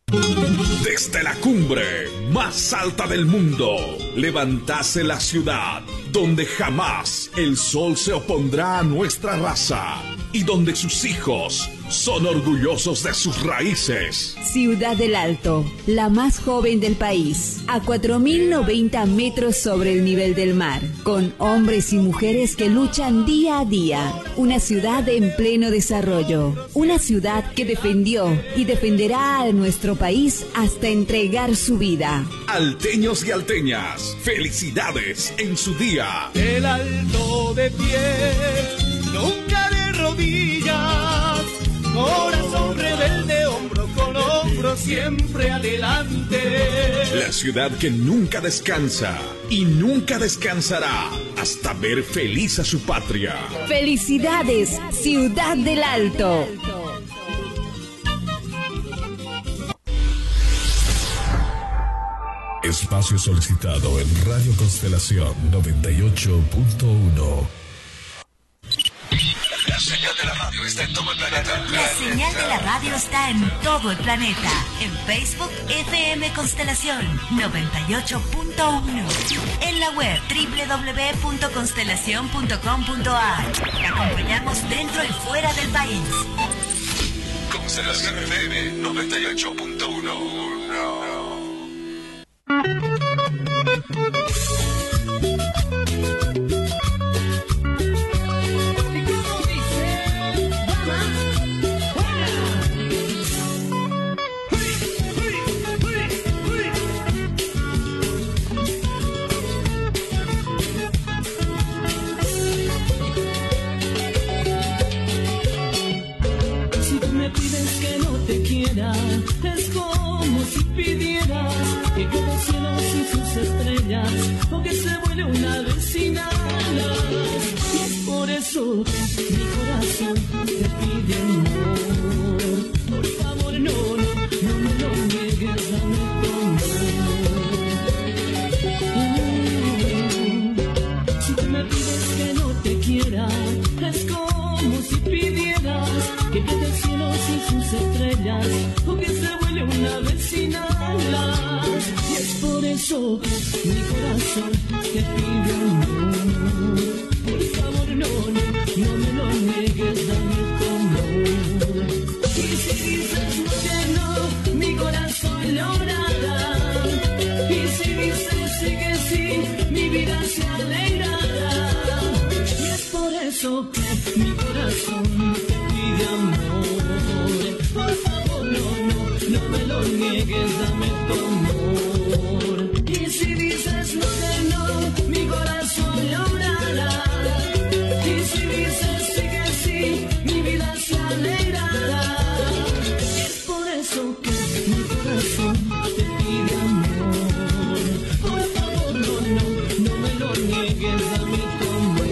Desde la cumbre más alta del mundo, levantase la ciudad donde jamás el sol se opondrá a nuestra raza y donde sus hijos son orgullosos de sus raíces. Ciudad del Alto, la más joven del país, a 4.090 metros sobre el nivel del mar, con hombres y mujeres que luchan día a día. Una ciudad en pleno desarrollo, una ciudad que defendió y defenderá a nuestro país hasta entregar su vida. Alteños y alteñas, felicidades en su día. El Alto de pie, nunca de rodillas, corazón rebelde, hombro con hombro, siempre adelante. La ciudad que nunca descansa y nunca descansará hasta ver feliz a su patria. ¡Felicidades, Ciudad del Alto! Espacio solicitado en Radio Constelación 98.1. La señal de la radio está en todo el planeta. La señal de la radio está en todo el planeta. En Facebook, FM Constelación 98.1. En la web www.constelacion.com.ar. Te acompañamos dentro y fuera del país. Constelación FM 98.1. Es como si pidieras que quede cielo sin sus estrellas o que se vuele una vecina. Y es por eso mi corazón te pide amor. Por favor, no me lo niegues, dame tu amor. Si tú me pides que no te quiera, es como si pidieras que quede cielo sin sus estrellas o que se vuele una vecina. Y es por eso mi corazón te pide amor. Por favor, no me lo niegues, dame tu amor. Y si dices que no, mi corazón lo hará. Y si dices que sí, mi vida se alegrará. Y es por eso que mi corazón te pide amor. Por favor, no me lo niegues, dame tu amor. Y si dices no que no, mi corazón llorará. Y si dices sí que sí, mi vida se alegrará. Y es por eso que mi corazón te pide amor. Por favor, no me lo niegues, dame tu amor.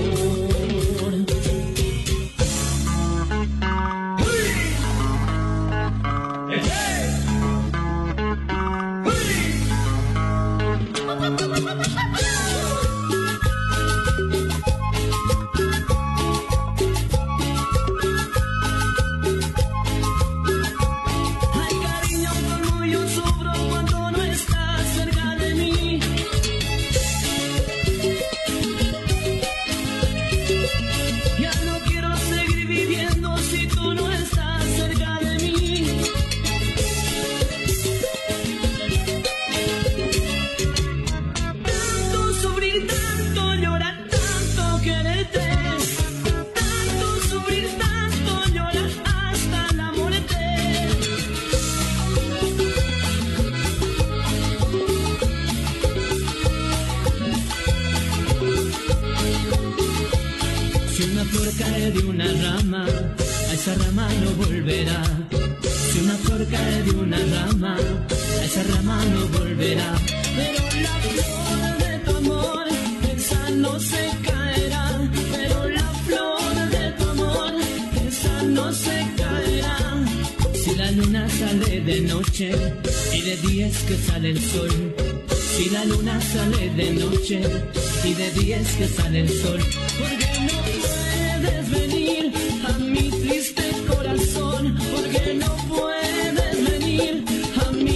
De una rama, a esa rama no volverá. Si una flor cae de una rama, a esa rama no volverá. Pero la flor de tu amor, esa no se caerá. Pero la flor de tu amor, esa no se caerá. Si la luna sale de noche y de día es que sale el sol. Si la luna sale de noche y de día es que sale el sol. Porque no puedes venir a mi triste corazón, porque no puedes venir a mi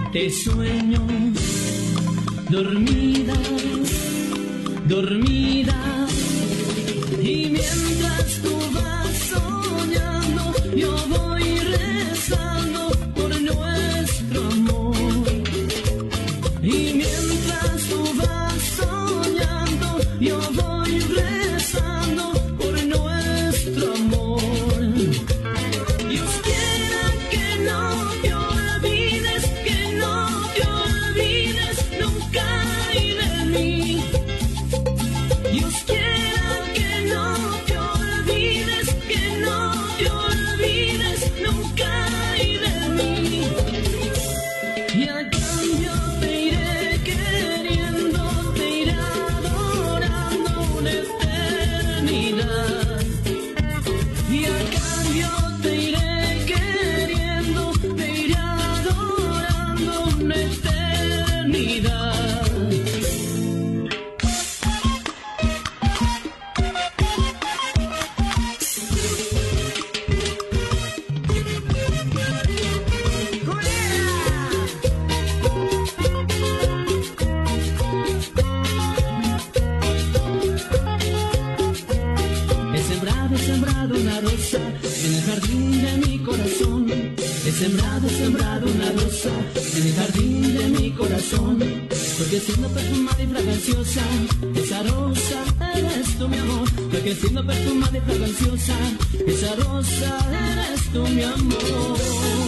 Te sueño dormida, dormida, y mientras tú vas soñando, yo voy rezando por nuestro amor. Y mientras tú vas soñando, yo voy rezando por nuestro amor. Dios quiera que no te olvides, que no te olvides nunca de mí. Dios quiera que no te olvides, que no te olvides nunca de mí. Y a cambio te iré queriendo, te iré adorando una eternidad. Y a cambio te iré queriendo, te iré adorando una eternidad. He sembrado una rosa en el jardín de mi corazón. He sembrado una rosa en el jardín de mi corazón. Porque siendo perfumada y fraganciosa, esa rosa eres tú mi amor. Porque siendo perfumada y fraganciosa, esa rosa eres tú mi amor.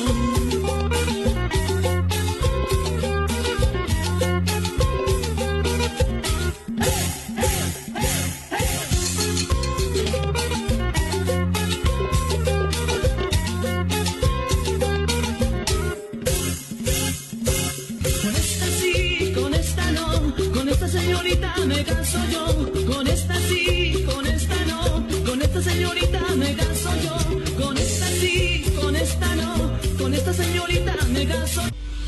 Con esta sí, con esta no, con esta señorita me caso yo. Con esta sí, con esta no, con esta señorita me caso yo. Con esta sí, con esta no, con esta señorita me caso.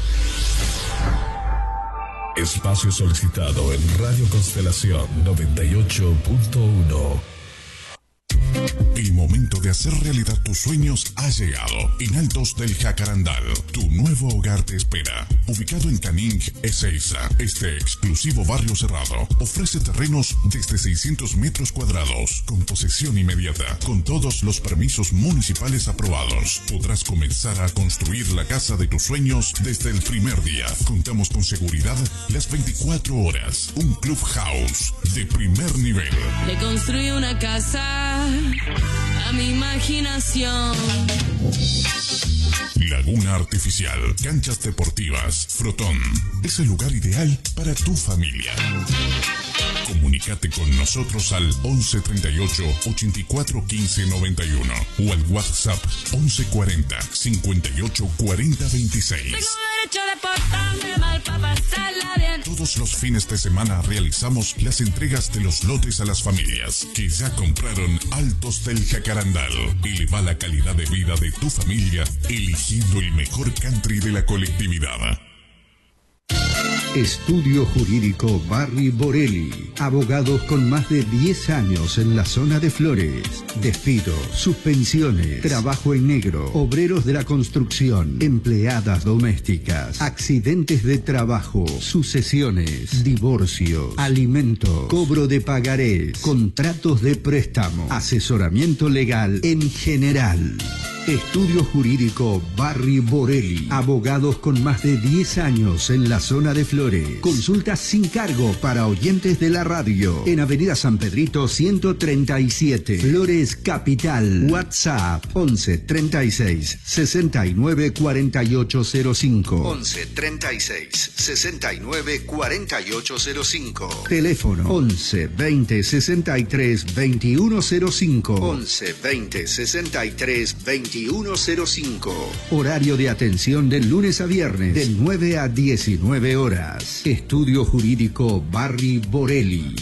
Espacio solicitado en Radio Constelación 98.1. El momento de hacer realidad tus sueños ha llegado. En Altos del Jacarandal, tu nuevo hogar te espera. Ubicado en Caning, Ezeiza, este exclusivo barrio cerrado ofrece terrenos desde 600 metros cuadrados, con posesión inmediata, con todos los permisos municipales aprobados. Podrás comenzar a construir la casa de tus sueños desde el primer día. Contamos con seguridad las 24 horas. Un clubhouse de primer nivel. Le construí una casa a mi imaginación. Laguna artificial, canchas deportivas, Frotón. Es el lugar ideal para tu familia. Comunícate con nosotros al 11 38 84 15 91 o al WhatsApp 11 40 58 40 26. Tengo derecho de portarme mal para pasarla bien. Todos los fines de semana realizamos las entregas de los lotes a las familias que ya compraron Altos del Jacarandal. Eleva la calidad de vida de tu familia eligiendo el mejor country de la colectividad. Estudio Jurídico Barry Borelli. Abogados con más de 10 años en la zona de Flores. Despidos, suspensiones, trabajo en negro, obreros de la construcción, empleadas domésticas, accidentes de trabajo, sucesiones, divorcios, alimentos, cobro de pagarés, contratos de préstamo, asesoramiento legal en general. Estudio Jurídico Barry Borelli. Abogados con más de 10 años en la zona de Flores. Consultas sin cargo para oyentes de la radio. En Avenida San Pedrito 137. Flores Capital. WhatsApp 11 36 69 4805. 11 36 69 4805. Teléfono 11 20 63 2105. 11 20 63 2105. Horario de atención del lunes a viernes de 9 a 19 horas. Estudio Jurídico Barry Borelli.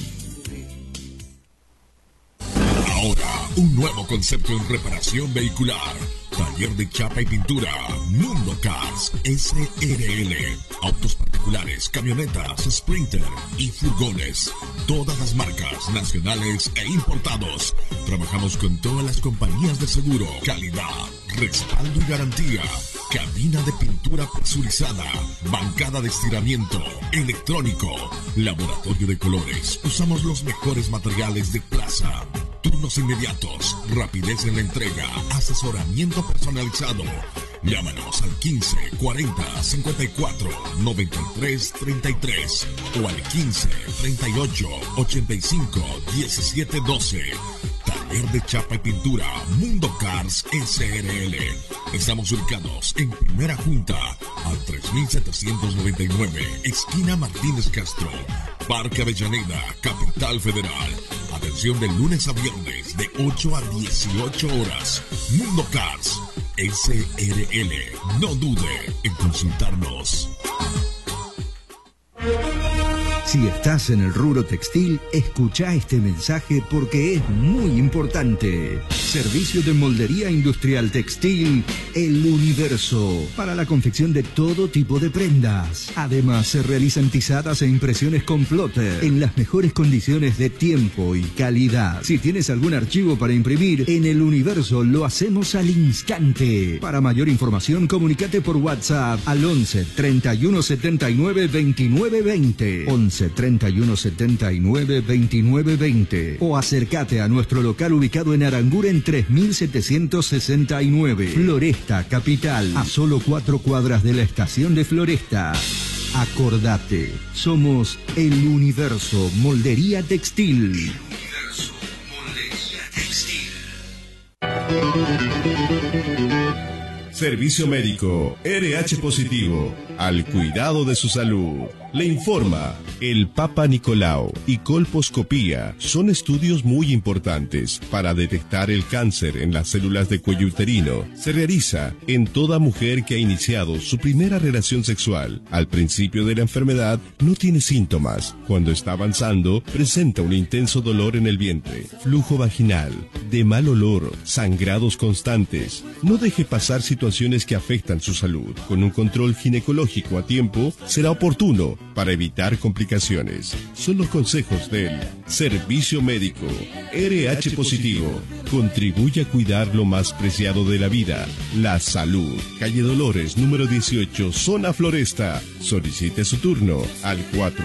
Ahora, un nuevo concepto en reparación vehicular. Taller de chapa y pintura. Mundo Cars SRL. Autos particulares, camionetas, Sprinter y furgones. Todas las marcas nacionales e importados. Trabajamos con todas las compañías de seguro, calidad, respaldo y garantía. cabina de pintura presurizada, bancada de estiramiento, electrónico, laboratorio de colores. Usamos los mejores materiales de Plaza. Turnos inmediatos, rapidez en la entrega, asesoramiento personalizado. Llámanos al 15 40 54 93 33 o al 15 38 85 17 12. Taller de chapa y pintura Mundo Cars SRL. Estamos ubicados en Primera Junta, al 3799, esquina Martínez Castro, Parque Avellaneda, Capital Federal. Atención de lunes a viernes de 8 a 18 horas. Mundo Cars SRL. No dude en consultarnos. Si estás en el rubro textil, escucha este mensaje porque es muy importante. Servicio de moldería industrial textil El Universo, para la confección de todo tipo de prendas. Además, se realizan tizadas e impresiones con plotter en las mejores condiciones de tiempo y calidad. Si tienes algún archivo para imprimir, en El Universo lo hacemos al instante. Para mayor información, comunícate por WhatsApp al 11 31 79 29 20. 11 31 79 29 20 o acércate a nuestro local ubicado en Aranguren 3769, Floresta Capital, a solo 4 cuadras de la estación de Floresta. Acordate, somos El Universo Moldería Textil. El Universo Moldería Textil. Servicio médico RH positivo, al cuidado de su salud. Le informa, el Papa Nicolau y colposcopía son estudios muy importantes para detectar el cáncer en las células de cuello uterino. Se realiza en toda mujer que ha iniciado su primera relación sexual. Al principio de la enfermedad no tiene síntomas. Cuando está avanzando, presenta un intenso dolor en el vientre, flujo vaginal, de mal olor, sangrados constantes. No deje pasar situaciones que afectan su salud. Con un control ginecológico a tiempo, será oportuno para evitar complicaciones. Son los consejos del Servicio Médico RH positivo. Contribuye a cuidar lo más preciado de la vida, la salud. Calle Dolores, número 18, Zona Floresta. Solicite su turno al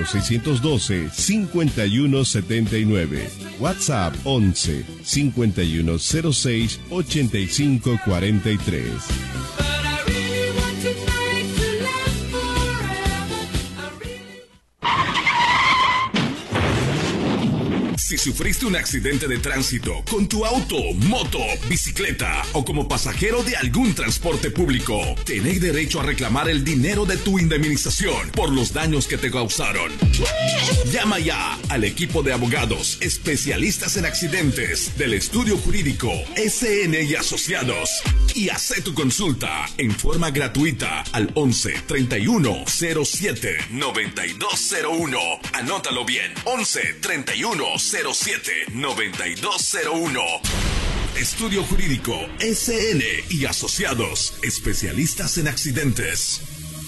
4612-5179. WhatsApp 11 5106 8543. Si sufriste un accidente de tránsito con tu auto, moto, bicicleta o como pasajero de algún transporte público, tenés derecho a reclamar el dinero de tu indemnización por los daños que te causaron. Llama ya al equipo de abogados especialistas en accidentes del Estudio Jurídico SN y Asociados y hace tu consulta en forma gratuita al 11 31 07 9201. Anótalo bien, 11 31 07 9201. Estudio Jurídico SN y Asociados, especialistas en accidentes.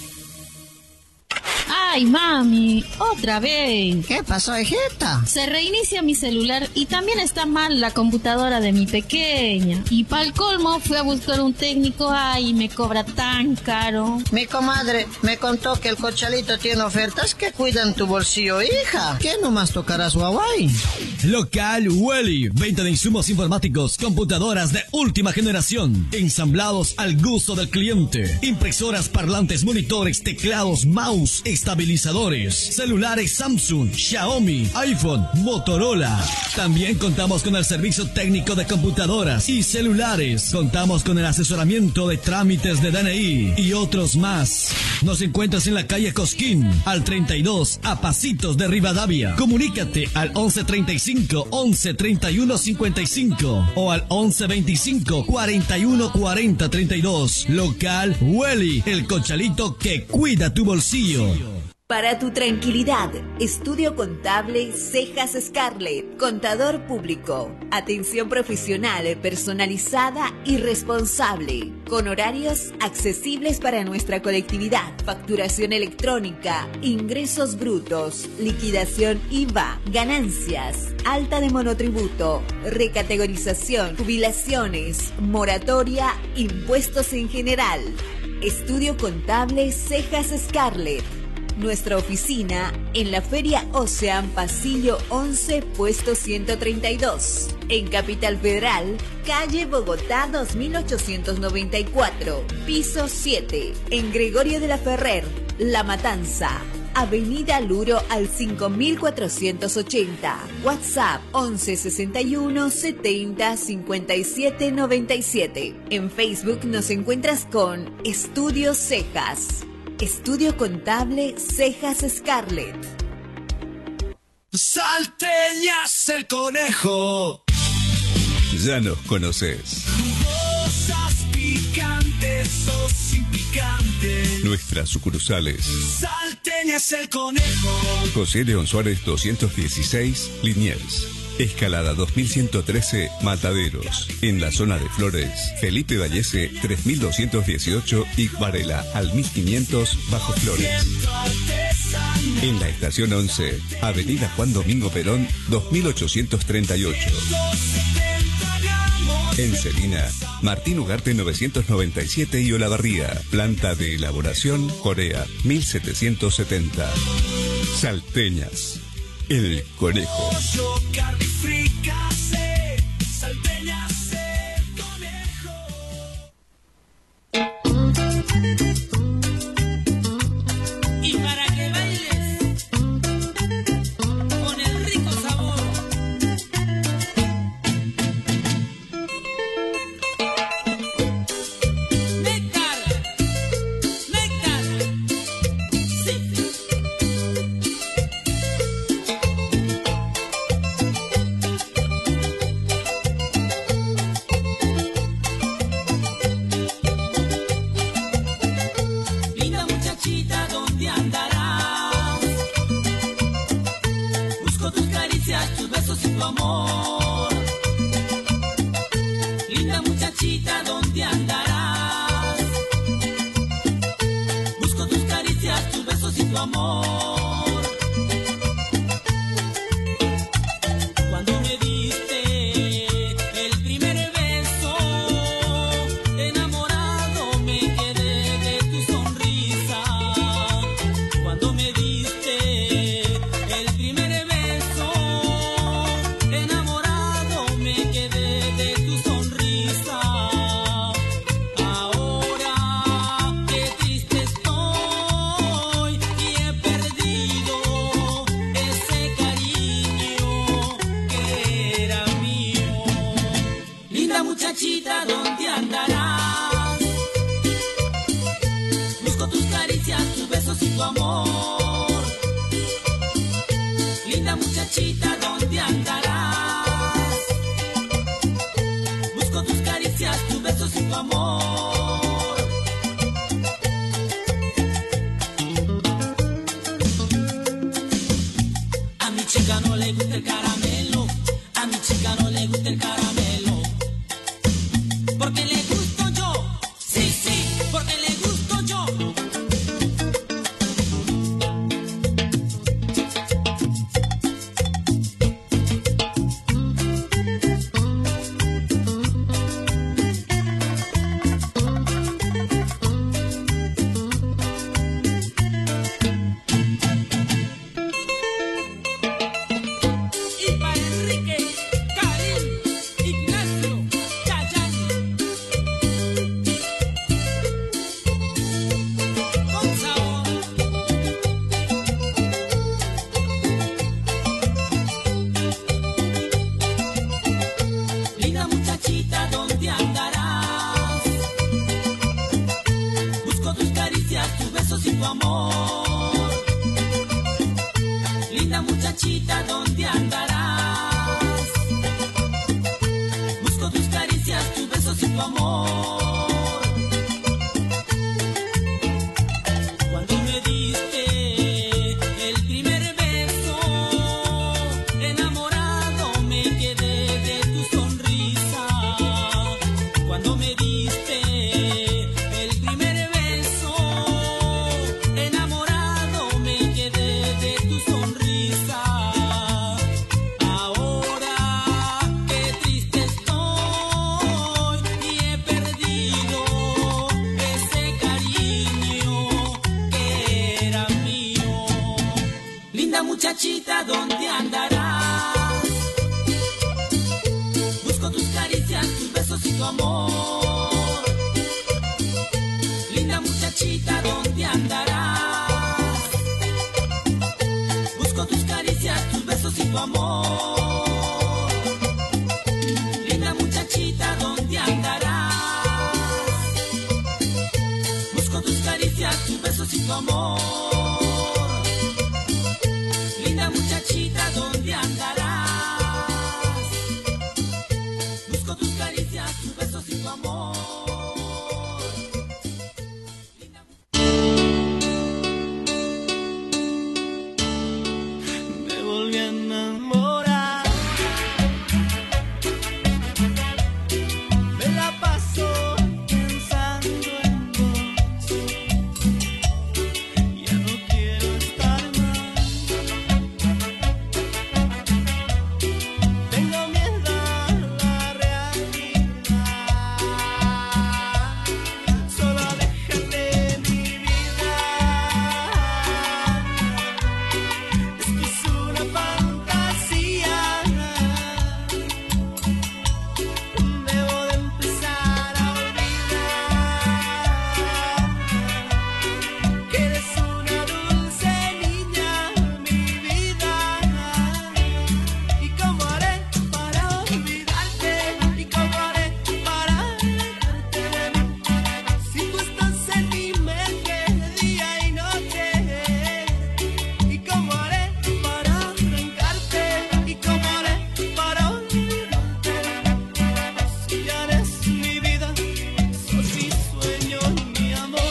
Ay, mami, otra vez. ¿Qué pasó, hijita? Se reinicia mi celular y también está mal la computadora de mi pequeña. Y para el colmo fui a buscar un técnico, ay, me cobra tan caro. Mi comadre me contó que el Cochalito tiene ofertas que cuidan tu bolsillo, hija. ¿Qué nomás tocarás Huawei? Local Welly, venta de insumos informáticos, computadoras de última generación, ensamblados al gusto del cliente, impresoras, parlantes, monitores, teclados, mouse, estabilizadores, celulares Samsung, Xiaomi, iPhone, Motorola. También contamos con el servicio técnico de computadoras y celulares. Contamos con el asesoramiento de trámites de DNI y otros más. Nos encuentras en la calle Cosquín, al 32, a pasitos de Rivadavia. Comunícate al 1135 11 31 55 o al 1125 41 40 32. Local Welly, el Cochalito que cuida tu bolsillo. Para tu tranquilidad, estudio contable Cejas Scarlett, contador público, atención profesional, personalizada y responsable, con horarios accesibles para nuestra colectividad, facturación electrónica, ingresos brutos, liquidación IVA, ganancias, alta de monotributo, recategorización, jubilaciones, moratoria, impuestos en general. Estudio Contable Cejas Scarlett. Nuestra oficina en la Feria Ocean, pasillo 11, puesto 132. En Capital Federal, calle Bogotá 2894, piso 7. En Gregorio de la Ferrer, La Matanza. Avenida Luro al 5480. WhatsApp 1161 70 57 97. En Facebook nos encuentras con Estudio Cejas. Estudio Contable Cejas Scarlett. Salteñas el conejo. Ya nos conoces. Cosas picantes o sin picante. Nuestras sucursales. Salteñas el conejo. José León Suárez 216, Liniers. Escalada 2113, Mataderos. En la zona de Flores, Felipe Vallese 3218 y Varela al 1500, Bajo Flores. En la estación 11, Avenida Juan Domingo Perón 2838. En Celina, Martín Ugarte 997 y Olavarría. Planta de elaboración Corea 1770. Salteñas. El conejo. Y para que bailes con el rico sabor. Néctar, néctar, sí. Linda muchachita, ¿dónde andarás? Busco tus caricias, tus besos y tu amor. Linda muchachita, ¿dónde andarás? Busco tus caricias, tus besos y tu amor. Cuando me diste el primer beso, enamorado me quedé de tu sonrisa. Cuando me diste el primer beso, enamorado me quedé de tu sonrisa. Ahora qué triste estoy y he perdido ese cariño que era mío. Linda muchachita, ¿dónde andarás? Busco tus caricias, tus besos y tu amor. Linda muchachita, ¿dónde andarás? Busco tus caricias, tus besos y tu amor. A mi chica no le gusta el caramelo. A mi chica no le gusta el caramelo. Porque le gusto yo. Sí, sí, porque le gusto yo. Y para Enrique, Karim, Ignacio, Chayán. Con sabor. Linda muchachita, ¿dónde andarás? Busco tus caricias, tus besos y tu amor. Linda muchachita, ¿dónde andarás? Busco tus caricias, tus besos y tu amor. Cuando me diste el primer beso, enamorado me quedé de tu sonrisa. Cuando me diste el primer beso, enamorado muchachita, ¿dónde andarás? Busco tus caricias, tus besos y tu amor. Linda muchachita, ¿dónde andarás? Busco tus caricias, tus besos y tu amor. Linda muchachita, ¿dónde andarás? Busco tus caricias, tus besos y tu amor. Linda muchachita, ¿dónde andarás? Busco tus caricias, tus besos y tu amor. Me volví a enamorar. Me la paso pensando en vos. Ya no quiero estar más. Tengo miedo a la realidad. Solo déjate mi vida. Es que es una fantasía. Debo de empezar a olvidar que eres una dulce niña, mi vida. ¿Y cómo haré para olvidarte? ¿Y cómo haré para alejarte de mí? Si tú estás en mi mente día y noche. ¿Y cómo haré para arrancarte? ¿Y cómo haré para olvidarte? Si ya eres mi vida, sos mi sueño y mi amor.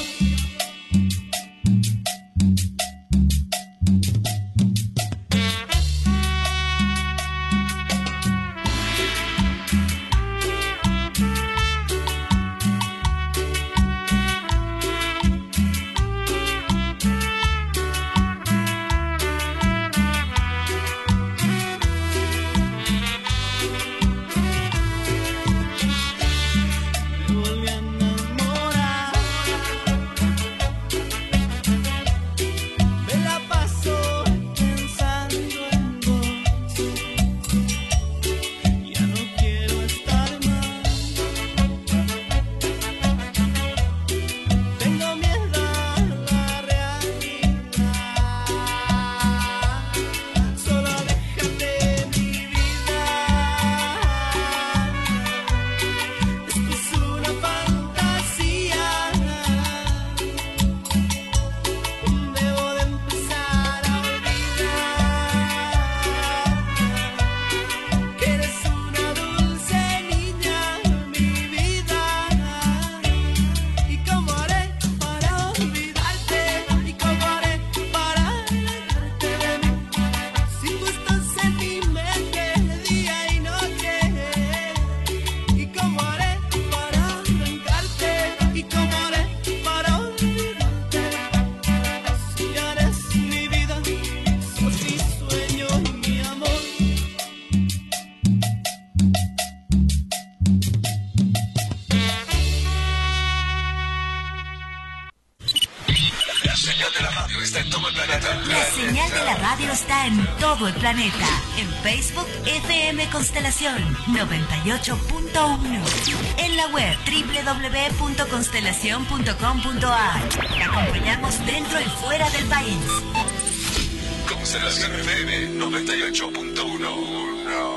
Me volví a enamorar. Me la paso pensando en vos. Ya no quiero estar más. Tengo miedo a la realidad. Solo déjate mi vida. Es que es una fantasía. Debo de empezar a olvidar que eres una dulce niña, mi vida. ¿Y cómo haré para olvidarte? ¿Y cómo haré para alejarte de mí? Si tú estás en mi mente día y noche. ¿Y cómo haré para arrancarte? ¿Y cómo haré para olvidarte? Si ya eres mi vida, sos mi sueño y mi amor. La señal de la radio está en todo el planeta. La señal de la radio está en todo el planeta. En Facebook, FM Constelación 98.1. En la web www.constelacion.com.ar. Te acompañamos dentro y fuera del país. Constelación FM 98.1.